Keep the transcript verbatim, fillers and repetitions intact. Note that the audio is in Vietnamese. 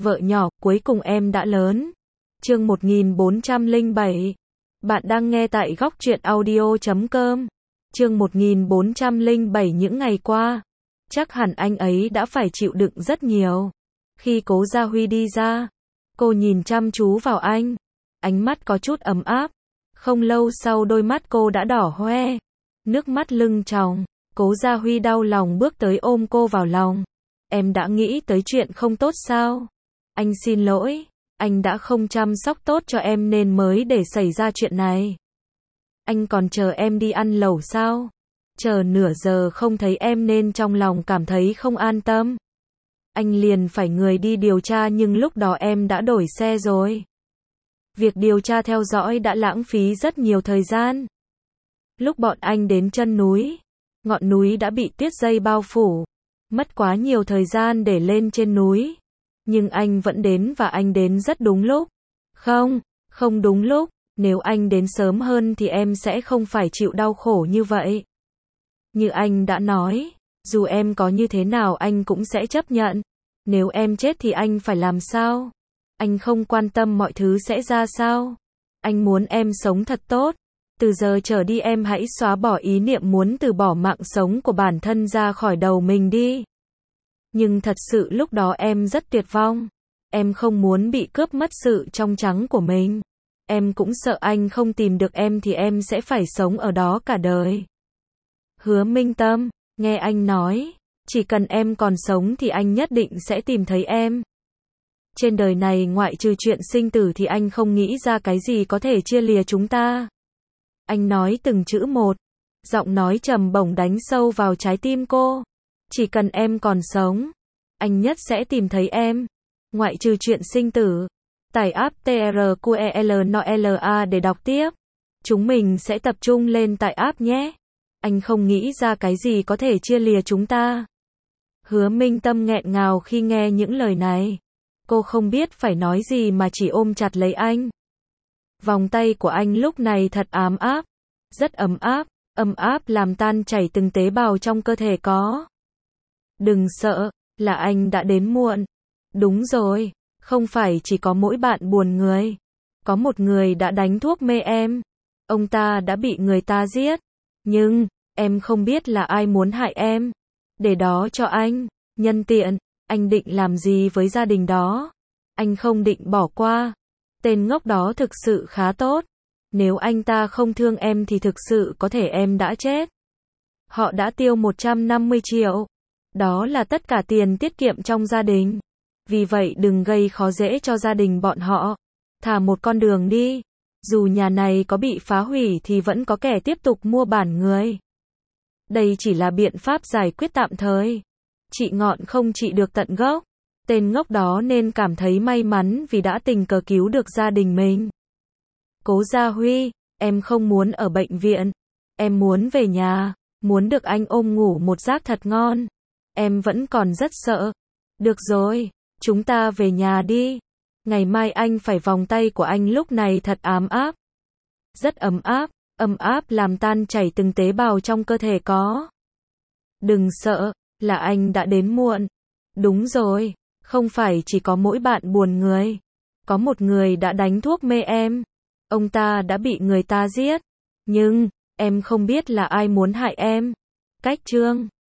Vợ nhỏ, cuối cùng em đã lớn. Chương một nghìn bốn trăm lẻ bảy. Bạn đang nghe tại góc truyện audio chấm com. Chương một nghìn bốn trăm lẻ bảy. Những ngày qua, chắc hẳn anh ấy đã phải chịu đựng rất nhiều. Khi Cố Gia Huy đi ra, cô nhìn chăm chú vào anh, ánh mắt có chút ấm áp. Không lâu sau đôi mắt cô đã đỏ hoe, nước mắt lưng tròng. Cố Gia Huy đau lòng bước tới ôm cô vào lòng. Em đã nghĩ tới chuyện không tốt sao? Anh xin lỗi, anh đã không chăm sóc tốt cho em nên mới để xảy ra chuyện này. Anh còn chờ em đi ăn lẩu sao? Chờ nửa giờ không thấy em nên trong lòng cảm thấy không an tâm. Anh liền phải người đi điều tra nhưng lúc đó em đã đổi xe rồi. Việc điều tra theo dõi đã lãng phí rất nhiều thời gian. Lúc bọn anh đến chân núi, ngọn núi đã bị tuyết dây bao phủ. Mất quá nhiều thời gian để lên trên núi. Nhưng anh vẫn đến và anh đến rất đúng lúc. Không, không đúng lúc. Nếu anh đến sớm hơn thì em sẽ không phải chịu đau khổ như vậy. Như anh đã nói, dù em có như thế nào anh cũng sẽ chấp nhận. Nếu em chết thì anh phải làm sao? Anh không quan tâm mọi thứ sẽ ra sao. Anh muốn em sống thật tốt. Từ giờ trở đi em hãy xóa bỏ ý niệm muốn từ bỏ mạng sống của bản thân ra khỏi đầu mình đi. Nhưng thật sự lúc đó em rất tuyệt vọng. Em không muốn bị cướp mất sự trong trắng của mình. Em cũng sợ anh không tìm được em thì em sẽ phải sống ở đó cả đời. Hứa Minh Tâm, nghe anh nói, chỉ cần em còn sống thì anh nhất định sẽ tìm thấy em. Trên đời này ngoại trừ chuyện sinh tử thì anh không nghĩ ra cái gì có thể chia lìa chúng ta. Anh nói từng chữ một, giọng nói trầm bổng đánh sâu vào trái tim cô. Chỉ cần em còn sống, anh nhất sẽ tìm thấy em. Ngoại trừ chuyện sinh tử. Tải app TRQELNOLA để đọc tiếp. Chúng mình sẽ tập trung lên tải app nhé. Anh không nghĩ ra cái gì có thể chia lìa chúng ta. Hứa Minh Tâm nghẹn ngào khi nghe những lời này. Cô không biết phải nói gì mà chỉ ôm chặt lấy anh. Vòng tay của anh lúc này thật ấm áp. Rất ấm áp, ấm áp làm tan chảy từng tế bào trong cơ thể có. Đừng sợ, là anh đã đến muộn. Đúng rồi, không phải chỉ có mỗi bạn buồn người. Có một người đã đánh thuốc mê em. Ông ta đã bị người ta giết. Nhưng, em không biết là ai muốn hại em. Để đó cho anh, nhân tiện, anh định làm gì với gia đình đó? Anh không định bỏ qua. Tên ngốc đó thực sự khá tốt. Nếu anh ta không thương em thì thực sự có thể em đã chết. Họ đã tiêu một trăm năm mươi triệu. Đó là tất cả tiền tiết kiệm trong gia đình. Vì vậy đừng gây khó dễ cho gia đình bọn họ. Thả một con đường đi. Dù nhà này có bị phá hủy thì vẫn có kẻ tiếp tục mua bản người. Đây chỉ là biện pháp giải quyết tạm thời. Trị ngọn không trị được tận gốc. Tên ngốc đó nên cảm thấy may mắn vì đã tình cờ cứu được gia đình mình. Cố Gia Huy, em không muốn ở bệnh viện. Em muốn về nhà. Muốn được anh ôm ngủ một giấc thật ngon. Em vẫn còn rất sợ. Được rồi, chúng ta về nhà đi. Ngày mai anh phải vòng tay của anh lúc này thật ấm áp. Rất ấm áp, ấm áp làm tan chảy từng tế bào trong cơ thể có. Đừng sợ, là anh đã đến muộn. Đúng rồi, không phải chỉ có mỗi bạn buồn người. Có một người đã đánh thuốc mê em. Ông ta đã bị người ta giết. Nhưng, em không biết là ai muốn hại em. Cách chương